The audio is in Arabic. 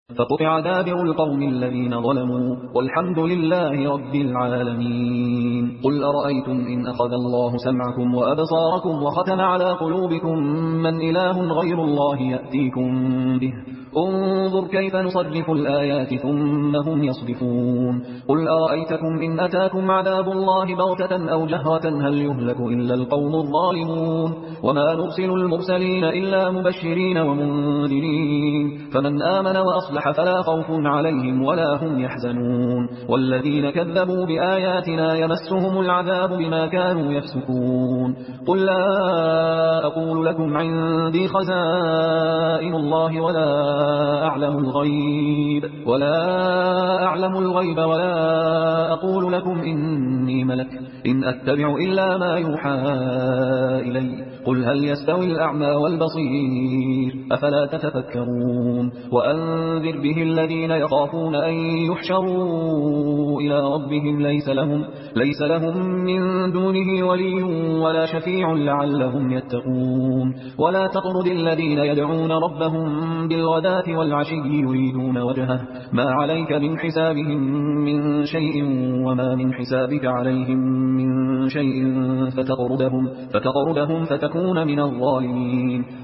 فقطع دابر القوم الذين ظلموا والحمد لله رب العالمين. قل أرأيتم إن أخذ الله سمعكم وأبصاركم وختم على قلوبكم من إله غير الله يأتيكم به انظر كيف نصرف الآيات ثم هم يصدفون. قل أرأيتكم إن أتاكم عذاب الله بغتة أو جهرة هل يهلك إلا القوم الظالمون. وما نرسل المرسلين إلا مبشرين ومنذرين فمن آمن وأصلح فلا خوف عليهم ولا هم يحزنون. والذين كذبوا بآياتنا يمسهم العذاب بما كانوا يفسقون. قل لا أقول لكم عندي خزائن الله ولا أعلم الغيب ولا أقول لكم إني ملك إن أتبع إلا ما يوحى إلي. قل هل يستوي الأعمى والبصير أفلا تتفكرون. وأنذر به الذين يخافون أن يحشروا إلى ربهم ليس لهم من دونه ولي ولا شفيع لعلهم يتقون. ولا تطرد الذين يدعون ربهم بالغداة والعشي يريدون وجهه ما عليك من حسابهم من شيء وما من حسابك عليهم من شيء فتطردهم فتكون من الظالمين.